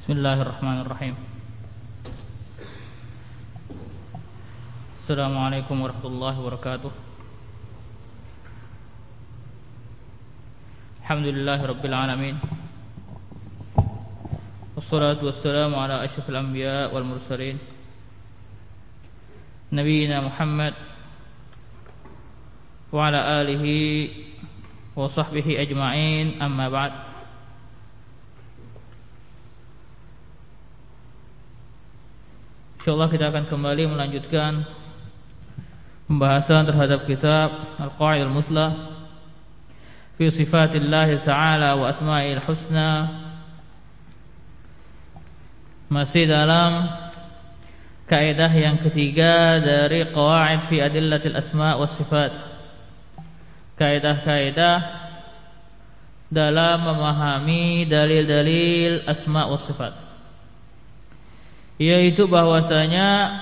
Bismillahirrahmanirrahim. Assalamualaikum warahmatullahi wabarakatuh. Alhamdulillahirabbil alamin. Wassalatu wassalamu ala asyrafil anbiya wal mursalin nabiyina Muhammad wa ala alihi wa sahbihi ajma'in, amma ba'd. Insyaallah kita akan kembali melanjutkan pembahasan terhadap kitab Al-Qa'idul Muslah fi Sifatillah Ta'ala wa Asma'il Husna, masih dalam kaidah yang ketiga dari qawaid fi adillatil asma' was sifat, kaidah-kaidah dalam memahami dalil-dalil asma' was sifat, yaitu bahwasanya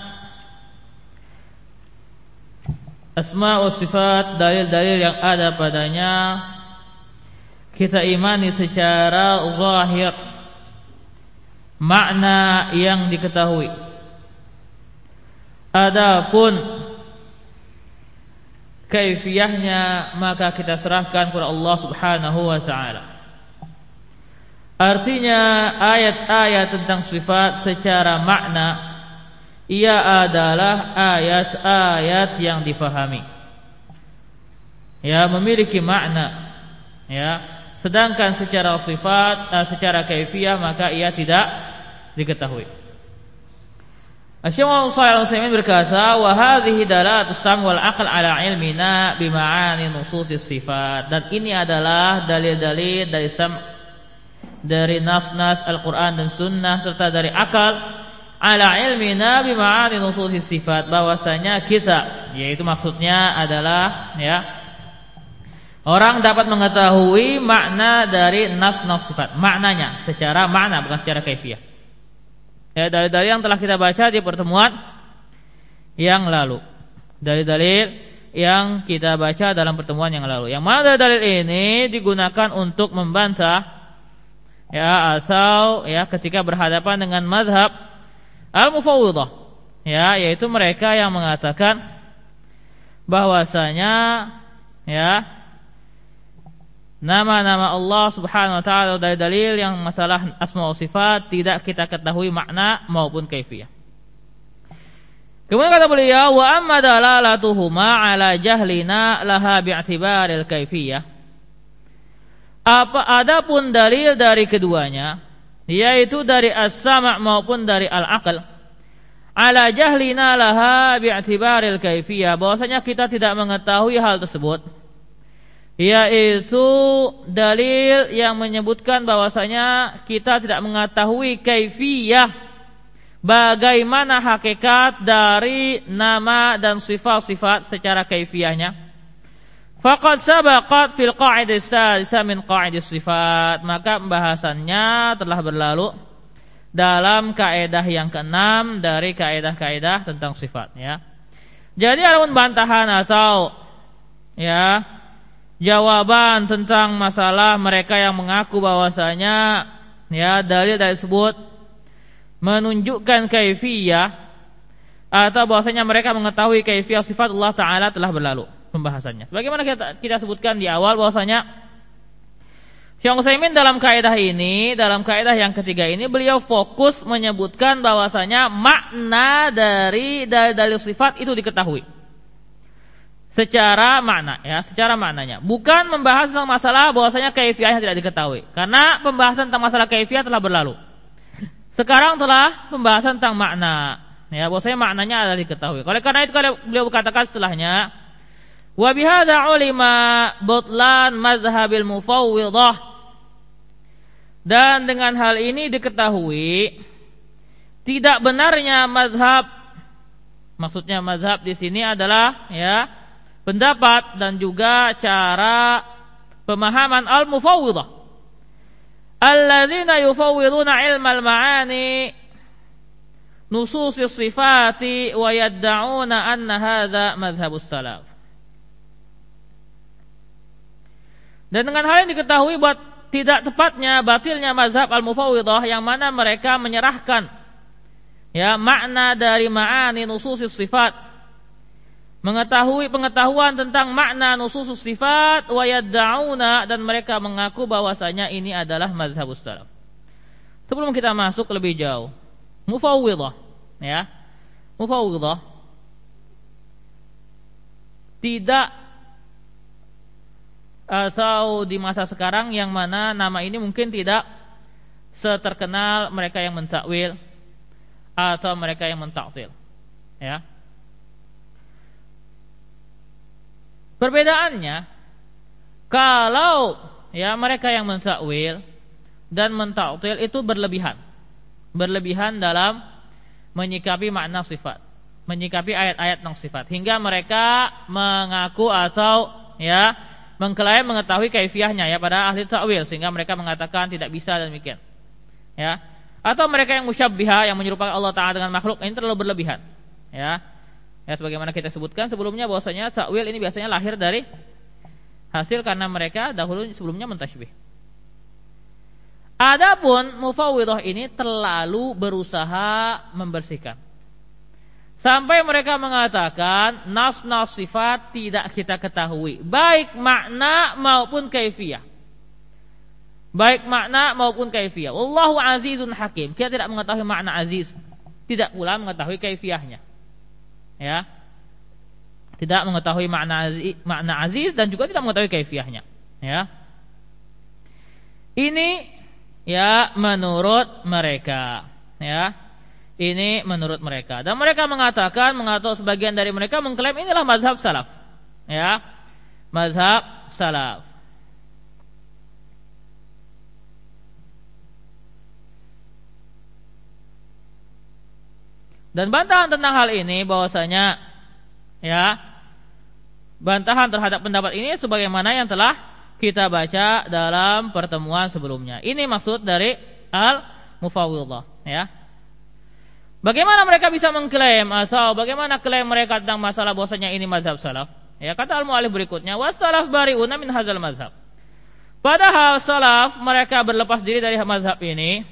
asma wa sifat, dalil-dalil yang ada padanya kita imani secara zahir, makna yang diketahui. Adapun kaifiyahnya maka kita serahkan kepada Allah Subhanahu wa taala. Artinya ayat-ayat tentang sifat secara makna ia adalah ayat-ayat yang difahami, ya, memiliki makna, ya. Sedangkan secara sifat, secara kaifiyah maka ia tidak diketahui. Asy-Syaikh Shalih Al-Utsaimin berkata, wa hadhihi dalalatus sam wal aql ala ilmina bi ma'ani nususis sifat, dan ini adalah dalil-dalil dari dari nas-nas Al-Quran dan Sunnah serta dari akal, ala ilmina bima'ani nususis sifat, bahwasanya kita, yaitu maksudnya adalah, ya, orang dapat mengetahui makna dari nas-nas sifat, maknanya secara makna bukan secara kaifiyah, ya, dari yang telah kita baca di pertemuan yang lalu, dalil-dalil yang kita baca dalam pertemuan yang lalu, yang mana dalil ini digunakan untuk membantah, ya, atau, ya, ketika berhadapan dengan mazhab al-mufawwidhah, ya, yaitu mereka yang mengatakan bahwasanya, ya, nama-nama Allah Subhanahu wa taala dari dalil yang masalah asma wa sifat tidak kita ketahui makna maupun kaifiyah. Kemudian kata beliau, wa amma dalalatuhuma ala jahlina laha bi'tibaril kaifiyah. Adapun dalil dari keduanya, yaitu dari as-sama' maupun dari al-aql, ala jahlina laha bi'tibaril kaifiyah, bahwasanya kita tidak mengetahui hal tersebut, yaitu dalil yang menyebutkan bahwasanya kita tidak mengetahui kaifiyah, bagaimana hakikat dari nama dan sifat-sifat secara kaifiyahnya. Faqad sabaqat fil qa'idah as-sadisah min qa'idis sifat, maka pembahasannya telah berlalu dalam kaidah yang ke-6 dari kaidah-kaidah tentang sifat, ya. Jadi adapun bantahan atau, ya, jawaban tentang masalah mereka yang mengaku bahwasanya, ya, dalil tersebut menunjukkan kaifiyah atau bahwasanya mereka mengetahui kaifiyah sifat Allah Ta'ala telah berlalu pembahasannya. Bagaimana kita sebutkan di awal bahwasanya Syekh Utsaimin dalam kaidah ini, dalam kaidah yang ketiga ini, beliau fokus menyebutkan bahwasanya makna dari dalil sifat itu diketahui secara makna, ya, secara maknanya, bukan membahas tentang masalah bahwasanya kaifiyahnya tidak diketahui, karena pembahasan tentang masalah kaifiyah telah berlalu. Sekarang telah pembahasan tentang makna, ya, bahwasanya maknanya adalah diketahui. Oleh karena itu beliau berkatakan setelahnya, wa bihadza ulima butlan mazhabil mufawwidhah, dan dengan hal ini diketahui tidak benarnya mazhab, maksudnya mazhab di sini adalah, ya, pendapat dan juga cara pemahaman al-mufawwidhah, alladzina yufawwiduna ilmal ma'ani nususis sifati wa yadda'una anna hadza mazhabus salaf. Dan dengan hal yang diketahui buat tidak tepatnya, batilnya mazhab al-mufawwidhah yang mana mereka menyerahkan makna dari ma'ani nususis sifat, mengetahui pengetahuan tentang makna nususus sifat, wa yad'auna, dan mereka mengaku bahwasanya ini adalah mazhabus salaf. Sebelum kita masuk lebih jauh, mufawwidhah mufawwidhah tidak, atau di masa sekarang yang mana nama ini mungkin tidak seterkenal mereka yang mentakwil atau mereka yang mentaktil. Perbedaannya, kalau mereka yang mentakwil dan mentaktil itu berlebihan dalam menyikapi makna sifat, menyikapi ayat-ayat tentang sifat, hingga mereka mengaku atau mengklaim mengetahui kaifiyahnya pada ahli ta'wil, sehingga mereka mengatakan tidak bisa dan demikian. Atau mereka yang musyabbihah, yang menyerupakan Allah Ta'ala dengan makhluk, ini terlalu berlebihan. Sebagaimana kita sebutkan sebelumnya bahwasanya ta'wil ini biasanya lahir dari hasil karena mereka dahulu sebelumnya mentasybih. Adapun mufawwidhah ini terlalu berusaha membersihkan, sampai mereka mengatakan nas-nas sifat tidak kita ketahui, baik makna maupun kaifiyah. Wallahu azizun hakim. Kita tidak mengetahui makna aziz, tidak pula mengetahui kaifiyahnya. Tidak mengetahui makna aziz dan juga tidak mengetahui kaifiyahnya. Ini menurut mereka. Ini menurut mereka, dan mereka mengatakan, atau sebagian dari mereka mengklaim inilah mazhab salaf. Mazhab salaf. Dan bantahan tentang hal ini bahwasanya bantahan terhadap pendapat ini sebagaimana yang telah kita baca dalam pertemuan sebelumnya. Ini maksud dari al-mufawwidhah. Bagaimana mereka bisa mengklaim, atau bagaimana klaim mereka tentang masalah bahwasanya ini mazhab salaf? Kata al-mu'allif berikutnya, was-salaf bari'una min hadzal mazhab. Padahal salaf mereka berlepas diri dari mazhab ini.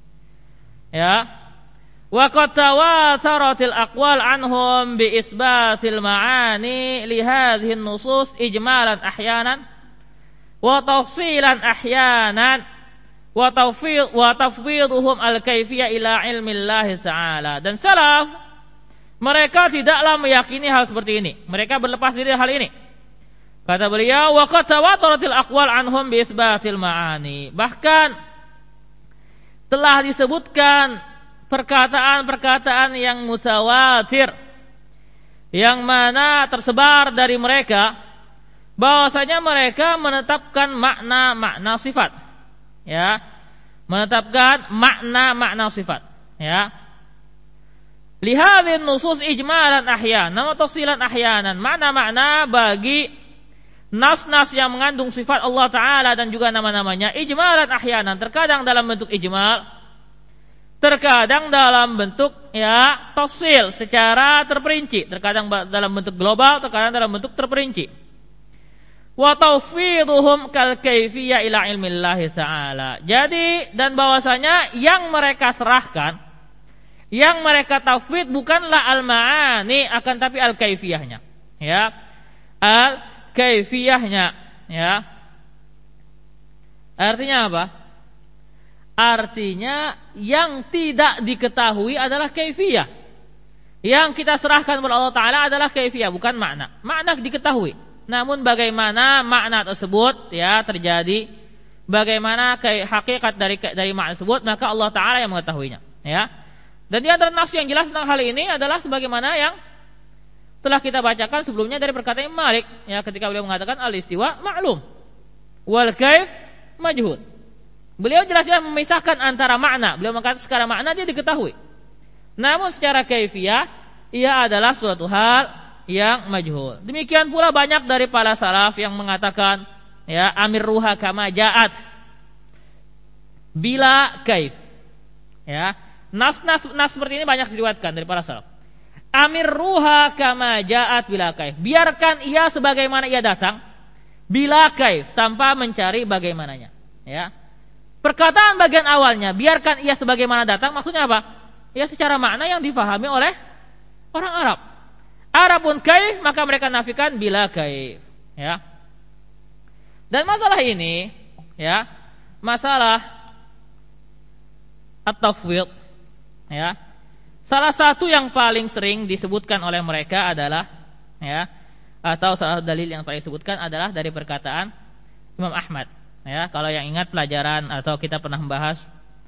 Wa qad tawataratil aqwal anhum bi isbatil ma'ani li hadhihi an-nusus ijmalan ahyanan wa tafsilan ahyanan wa tafwidhuhum al-kaifiyah ila ilmillahi ta'ala. Dan salaf mereka tidaklah meyakini hal seperti ini, mereka berlepas diri dari hal ini. Kata beliau, wa qad tawataratil aqwal anhum bi isbatil ma'ani. Bahkan telah disebutkan perkataan-perkataan yang mutawatir, yang mana tersebar dari mereka, bahwasanya mereka menetapkan makna-makna sifat. Menetapkan makna-makna sifat. Lihadhin nusus ijmalan ahyanan wa tafsilan ahyanan. Makna-makna bagi nas-nas yang mengandung sifat Allah Ta'ala dan juga nama-namanya ijmalan ahyanan. Terkadang dalam bentuk ijmal, terkadang dalam bentuk tafsil secara terperinci, terkadang dalam bentuk global, terkadang dalam bentuk terperinci. Wa tawfiduhum kal kaifiyah ila ilmillahi ta'ala. Jadi, dan bahwasanya yang mereka serahkan, yang mereka tafwid bukanlah al-ma'ani, akan tapi al-kaifiyahnya. Al-kaifiyahnya. Artinya apa? Artinya yang tidak diketahui adalah kaifiyah. Yang kita serahkan kepada Allah Ta'ala adalah kaifiyah, bukan makna. Makna diketahui, namun bagaimana makna tersebut terjadi, bagaimana hakikat dari makna tersebut, maka Allah Ta'ala yang mengetahuinya. Dan di antara nas yang jelas tentang hal ini adalah sebagaimana yang telah kita bacakan sebelumnya dari perkataan Imam Malik, ketika beliau mengatakan al-istiwa ma'lum wal kaif majhul. Beliau jelas-jelas memisahkan antara makna. Beliau mengatakan secara makna dia diketahui, namun secara kaifiyah ia adalah suatu hal yang majhul. Demikian pula banyak dari para salaf yang mengatakan amirruha kama ja'at bila kaif. Nas seperti ini banyak diriwayatkan dari para salaf. Amirruha kama ja'at bila kaif. Biarkan ia sebagaimana ia datang, bila kaif, tanpa mencari bagaimananya. Ya. Perkataan bagian awalnya biarkan ia sebagaimana datang, maksudnya apa? Ya secara makna yang difahami oleh orang Arab. Arabun kaif, maka mereka nafikan bila kaif. Ya. Dan masalah ini, ya, masalah at-tafwid, ya. Salah satu yang paling sering disebutkan oleh mereka adalah, ya, atau salah satu dalil yang paling disebutkan adalah dari perkataan Imam Ahmad. Ya, kalau yang ingat pelajaran atau kita pernah membahas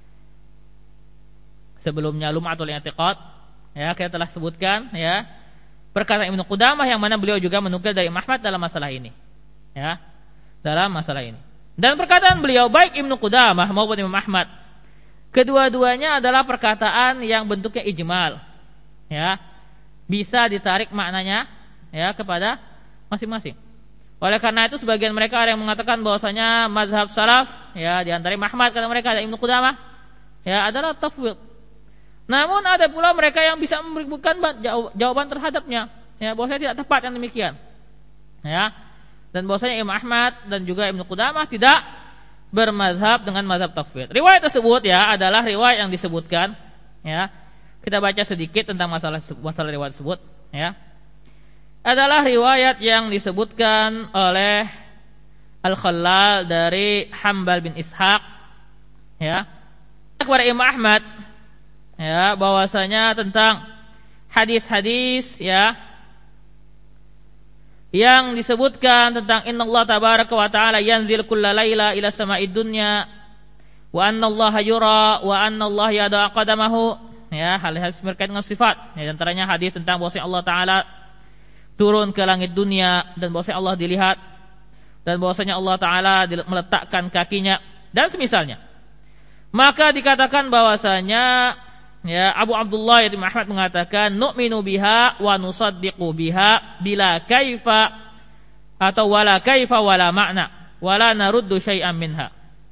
sebelumnya Lum'atul I'tiqad, ya, kita telah sebutkan, ya, perkataan Ibnu Qudamah yang mana beliau juga menukil dari Imam Ahmad dalam masalah ini. Ya, dalam masalah ini. Dan perkataan beliau baik Ibnu Qudamah maupun Imam Ahmad, kedua-duanya adalah perkataan yang bentuknya ijmal. Ya, bisa ditarik maknanya, ya, kepada masing-masing. Oleh karena itu sebagian mereka ada yang mengatakan bahwasanya mazhab salaf, ya, di antara Ahmad kata mereka ada Ibnu Qudamah, ya, adalah tafwid. Namun ada pula mereka yang bisa memberikan jawaban terhadapnya, ya, bahwasanya tidak tepat yang demikian. Ya. Dan bahwasanya Imam Ahmad dan juga Ibnu Qudamah tidak bermazhab dengan mazhab tafwid. Riwayat tersebut, ya, adalah riwayat yang disebutkan, ya. Kita baca sedikit tentang masalah riwayat tersebut, ya. Adalah riwayat yang disebutkan oleh Al-Khallal dari Hambal bin Ishaq, ya, kepada Imam Ahmad, ya, bahwasanya tentang hadis-hadis, ya, yang disebutkan tentang innallaha tabaraka wa ta'ala yanzil kulla laila ila sama'id dunya wa annallaha yura wa annallaha yada'a qadamahu, ya, hal-hal berkaitan dengan sifat, ya, antaranya hadis tentang bahwasanya Allah Ta'ala turun ke langit dunia dan bahwasanya Allah dilihat dan bahwasanya Allah Ta'ala meletakkan kakinya dan semisalnya. Maka dikatakan bahwasanya, ya, Abu Abdullah Ibnu Ahmad mengatakan nu'minu biha wa nusaddiqu biha bila kaifa atau wala kaifa wala makna wala naruddu syai'an minha.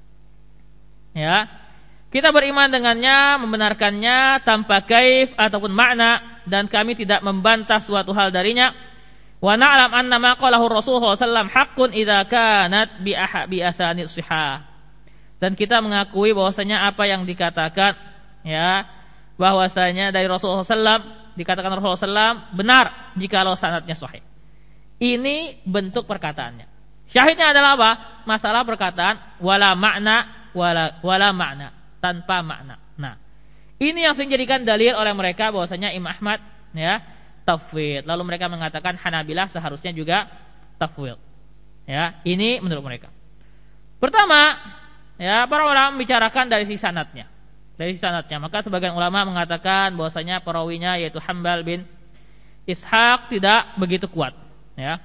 Ya, kita beriman dengannya, membenarkannya tanpa kaif ataupun makna, dan kami tidak membantah suatu hal darinya. Wa na'lam anna ma qalahu Rasulullah sallallahu alaihi wasallam haqqun idza kanat bi asanid shihah. Dan kita mengakui bahwasanya apa yang dikatakan, ya, bahwasanya dari Rasulullah sallallahu, dikatakan Rasulullah sallallahu benar jikalau sanadnya sahih. Ini bentuk perkataannya. Syahidnya adalah apa? Masalah perkataan wala makna wala makna, tanpa makna. Nah, ini yang sering dijadikan dalil oleh mereka bahwasanya Imam Ahmad, ya, tafwid. Lalu mereka mengatakan Hanabilah seharusnya juga tafwid. Ya, ini menurut mereka. Pertama, ya, para ulama membicarakan dari sisi sanadnya. Dari sisi sanadnya, maka sebagian ulama mengatakan bahwasanya perawinya yaitu Hambal bin Ishaq tidak begitu kuat, ya.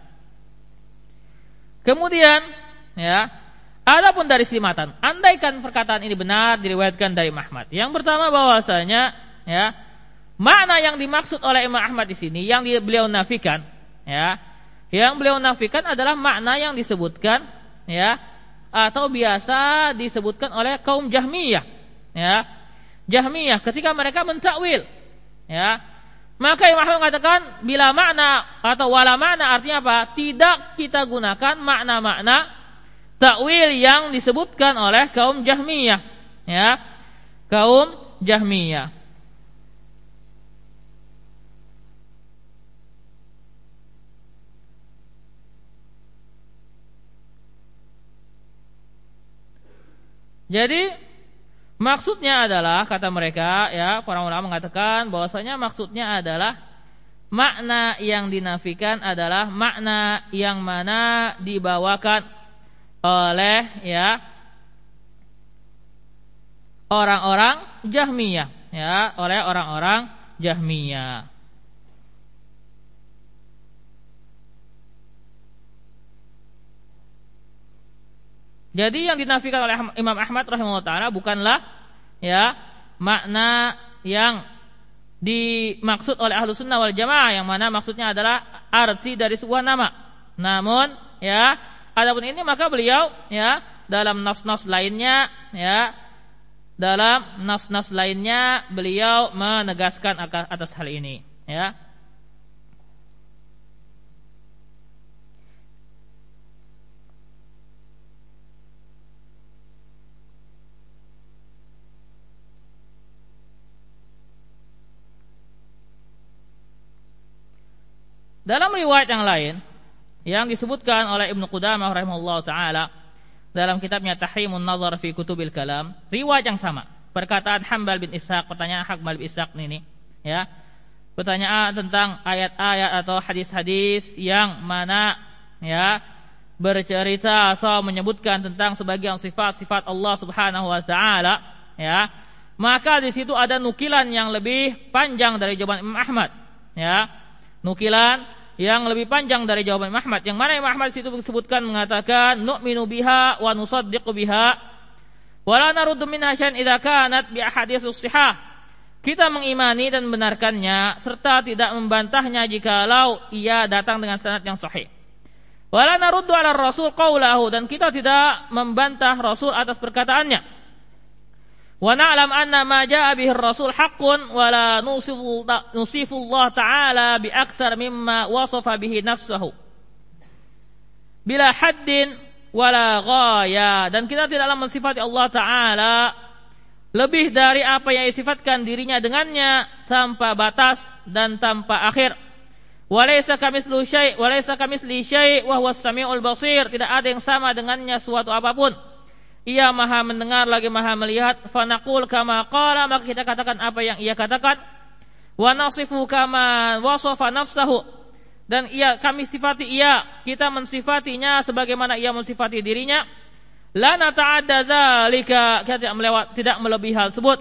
Kemudian, ya, adapun dari sisi matan, andaikan perkataan ini benar diriwayatkan dari Ahmad. Yang pertama bahwasanya, ya, makna yang dimaksud oleh Imam Ahmad di sini yang beliau nafikan, ya, yang beliau nafikan adalah makna yang disebutkan, ya, atau biasa disebutkan oleh kaum Jahmiyah, ya, Jahmiyah ketika mereka mentakwil, ya, maka Imam Ahmad mengatakan bila makna atau wala makna artinya apa? Tidak kita gunakan makna-makna takwil yang disebutkan oleh kaum Jahmiyah, ya, kaum Jahmiyah. Jadi maksudnya adalah, kata mereka, ya, para ulama mengatakan bahwasanya maksudnya adalah makna yang dinafikan adalah makna yang mana dibawakan oleh, ya, orang-orang Jahmiyah, ya, oleh orang-orang Jahmiyah. Jadi yang dinafikan oleh Imam Ahmad rahimahullah taala bukanlah, ya, makna yang dimaksud oleh Ahlus Sunnah wal Jamaah, yang mana maksudnya adalah arti dari sebuah nama. Namun, ya, adapun ini maka beliau, ya, dalam nas-nas lainnya, ya, dalam nas-nas lainnya beliau menegaskan atas hal ini, ya. Dalam riwayat yang lain yang disebutkan oleh Ibnu Qudamah rahimahullah taala dalam kitabnya Tahrimun Nazar fi Kutubil Kalam, riwayat yang sama, perkataan Hanbal bin Ishaq, pertanyaan Hanbal bin Ishaq ini, ya. Pertanyaan tentang ayat-ayat atau hadis-hadis yang mana, ya, bercerita atau menyebutkan tentang sebagian sifat-sifat Allah Subhanahu wa taala, ya. Maka di situ ada nukilan yang lebih panjang dari jawaban Imam Ahmad, ya. Nukilan yang lebih panjang dari jawaban Imam Ahmad, yang mana Imam Ahmad di situ disebutkan mengatakan nu'minu biha wa nusaddiqu biha wa la naruddu minha syai'an idza kanat bi ahaditsus shihah. Kita mengimani dan membenarkannya serta tidak membantahnya jikalau ia datang dengan sanad yang sahih. Wa la naruddu 'ala Rasul qaulahu, dan kita tidak membantah Rasul atas perkataannya. Wa na'lam anna ma jaa'a bihi ar-rasul haqqun wa la nusifu Allah ta'ala bi aktsar mimma wasafa bihi nafsuhu bila haddin wala ghaya, dan kita tidaklah mensifati Allah Ta'ala lebih dari apa yang disifatkan dirinya dengannya tanpa batas dan tanpa akhir. Walaysa kamitsli syai' wa huwas samiul basir, tidak ada yang sama dengannya suatu apapun. Ia Maha mendengar lagi Maha melihat. Fa naqul kama qala, maka kita katakan apa yang ia katakan. Wa nasifu kama wasafa nafsahu, dan kami sifati kita mensifatinya sebagaimana ia mensifati dirinya. La nata'adda dzalika, kita tidak melebihi hal tersebut.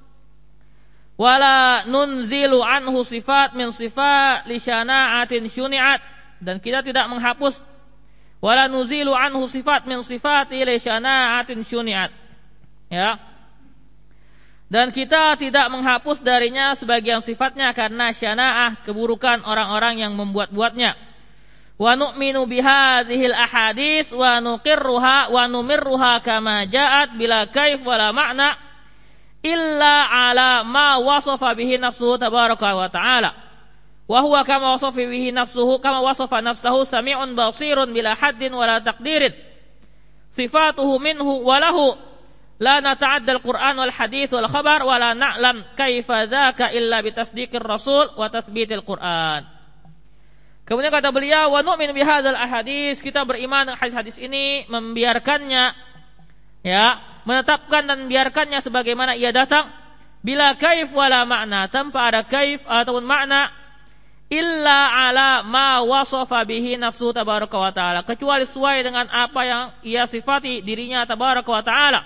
Wala nunzilu anhu sifat min sifat li syana'atin syuni'at, dan kita tidak menghapus. Wala nuzilu anhu sifat min sifat li syana'atin syuni'at, ya. Dan kita tidak menghapus darinya sebagian sifatnya karena syana'ah, keburukan orang-orang yang membuat-buatnya. Wa nu'minu bihadhil ahadits wa nuqirruha wa numirruha kama ja'at bila kaif wala ma'na illa ala ma wasafa bihi nafsuhu tabaraka wa ta'ala wa huwa kama wasafa bihi nafsuhu kama wasafa nafsuhu sami'un basirun bila haddin wala taqdirin sifatuhu minhu wa lahu la nata'adda al-Qur'an wal hadits wal khabar wa la na'lam kaifa dzaka illa bitasdiqir rasul wa tathbitil Qur'an. Kemudian kata beliau, wa nu'minu bihadzal ahadits, kita beriman dengan hadis-hadis ini, membiarkannya, ya, menetapkan dan membiarkannya sebagaimana ia datang, bila kaif wala makna, tanpa ada kaif ataupun makna, illa ala ma wasafa bihi nafsu tabaraka wa ta'ala, kecuali sesuai dengan apa yang ia sifati dirinya tabaraka wa ta'ala.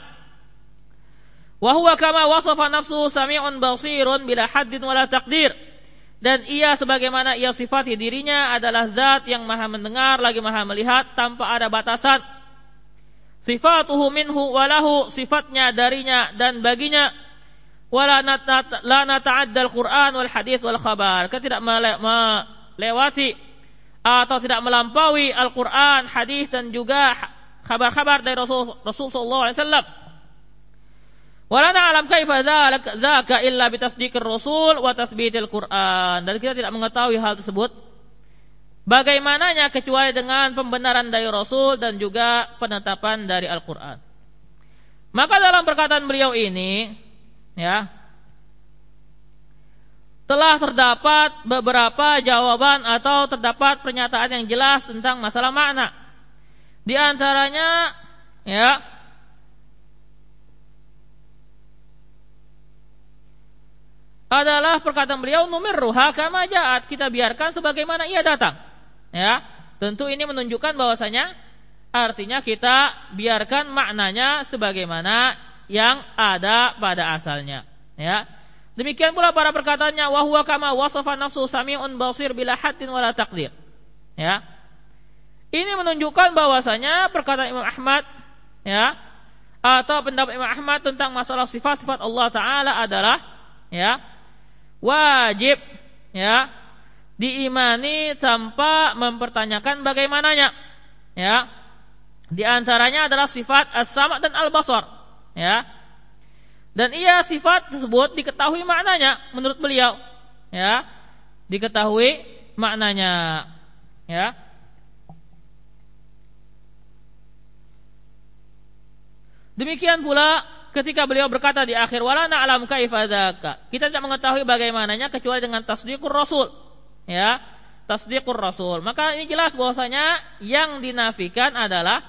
Wa huwa kama wasafa nafsu sami'un basirun bila haddin wala taqdir, dan ia sebagaimana ia sifati dirinya adalah zat yang Maha mendengar lagi Maha melihat tanpa ada batasan. Sifatuhu minhu walahu, sifatnya darinya dan baginya. Wala nata'adda al-Qur'an wal hadits wal khabar, kita tidak melewati atau tidak melampaui Al-Qur'an, hadis dan juga kabar-kabar dari Rasul sallallahu alaihi wasallam. Wala na'lam kaifa dzaka illa bitasdiqir rasul wa tatsbitil Qur'an, dan kita tidak mengetahui hal tersebut bagaimananya kecuali dengan pembenaran dari Rasul dan juga penetapan dari Al-Qur'an. Maka dalam perkataan beliau ini, ya, telah terdapat beberapa jawaban atau terdapat pernyataan yang jelas tentang masalah makna. Di antaranya, ya, adalah perkataan beliau numirruha kama ja'at, kita biarkan sebagaimana ia datang. Ya, tentu ini menunjukkan bahwasanya artinya kita biarkan maknanya sebagaimana yang ada pada asalnya. Ya. Demikian pula para perkataannya wa huwa kama wasafa nafsu sami'un basir bila haddin wala taqdir. Ya. Ini menunjukkan bahwasanya perkataan Imam Ahmad, ya, atau pendapat Imam Ahmad tentang masalah sifat-sifat Allah Ta'ala adalah, ya, wajib, ya, diimani tanpa mempertanyakan bagaimananya. Ya. Di antaranya adalah sifat as-sama' dan al-basar, ya. Dan sifat tersebut diketahui maknanya menurut beliau, ya. Diketahui maknanya, ya. Demikian pula ketika beliau berkata di akhir wala na'lam kaifa dzaka, kita tidak mengetahui bagaimananya kecuali dengan tasdiqur rasul, ya, tasdiqur rasul. Maka ini jelas bahwasanya yang dinafikan adalah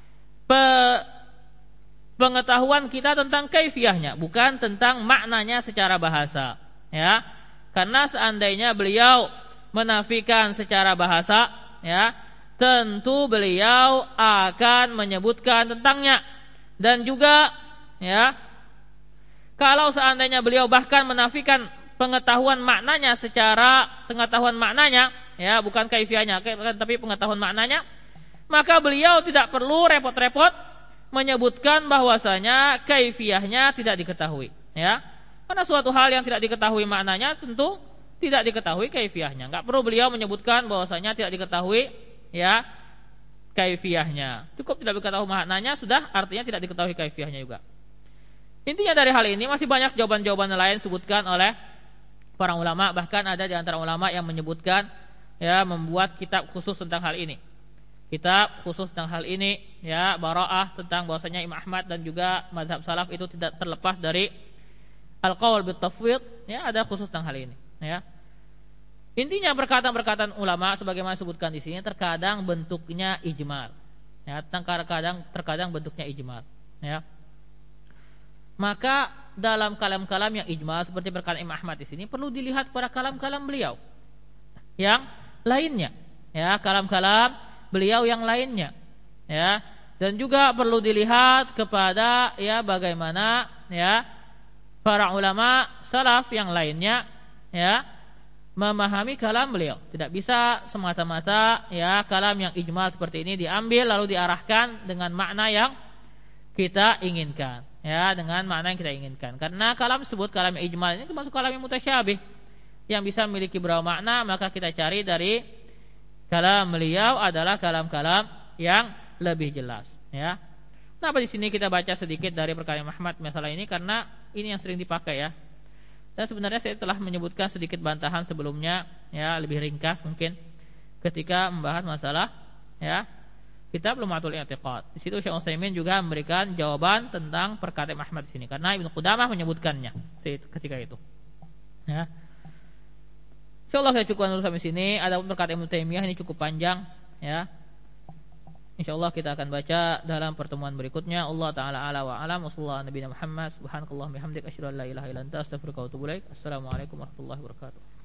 pengetahuan kita tentang kaifiyahnya, bukan tentang maknanya secara bahasa, ya. Karena seandainya beliau menafikan secara bahasa, ya, tentu beliau akan menyebutkan tentangnya. Dan juga, ya, kalau seandainya beliau bahkan menafikan pengetahuan maknanya secara pengetahuan maknanya, ya, bukan kaifiyahnya, tapi pengetahuan maknanya, maka beliau tidak perlu repot-repot menyebutkan bahwasanya kaifiyahnya tidak diketahui, ya. Karena suatu hal yang tidak diketahui maknanya tentu tidak diketahui kaifiyahnya. Enggak perlu beliau menyebutkan bahwasanya tidak diketahui, ya, kaifiyahnya. Cukup tidak diketahui maknanya sudah artinya tidak diketahui kaifiyahnya juga. Intinya dari hal ini masih banyak jawaban-jawaban lain disebutkan oleh para ulama, bahkan ada di antara ulama yang menyebutkan, ya, membuat kitab khusus tentang hal ini. Kitab khusus tentang hal ini, ya, Bara'ah, tentang bahwasanya Imam Ahmad dan juga mazhab salaf itu tidak terlepas dari al-qaul bit-tafwid, ya, ada khusus tentang hal ini, ya. Intinya perkataan-perkataan ulama sebagaimana disebutkan di sini terkadang bentuknya ijmal, ya, terkadang bentuknya ijmal, ya. Maka dalam kalam-kalam yang ijmal seperti perkataan Imam Ahmad di sini perlu dilihat pada kalam-kalam beliau yang lainnya, ya, kalam-kalam beliau yang lainnya, ya. Dan juga perlu dilihat kepada, ya, bagaimana, ya, para ulama salaf yang lainnya, ya, memahami kalam beliau. Tidak bisa semata-mata, ya, kalam yang ijmal seperti ini diambil lalu diarahkan dengan makna yang kita inginkan, ya, dengan makna yang kita inginkan. Karena kalam tersebut, kalam yang ijmal ini termasuk kalam yang mutasyabih, yang bisa memiliki beberapa makna. Maka kita cari dari kalam beliau adalah kalam-kalam yang lebih jelas, ya. Kenapa di sini kita baca sedikit dari perkataan Ahmad masalah ini? Karena ini yang sering dipakai, ya. Dan sebenarnya saya telah menyebutkan sedikit bantahan sebelumnya, ya, lebih ringkas mungkin ketika membahas masalah, ya, kitab Lumatul I'tiqad. Di situ Syekh Utsaimin juga memberikan jawaban tentang perkataan Ahmad di sini karena Ibnu Qudamah menyebutkannya ketika itu. Ya. Insyaallah saya cukupkan dulu sampai sini. Ada perkataan Ibnu Taimiyah ini cukup panjang, ya. Insyaallah kita akan baca dalam pertemuan berikutnya. Allah taala ala wa alam. Wassallallahu nabiyana Muhammad subhanakallahumma bihamdika asyhadu an la ilaha illa anta astaghfiruka wa atubu ilaik. Assalamualaikum warahmatullahi wabarakatuh.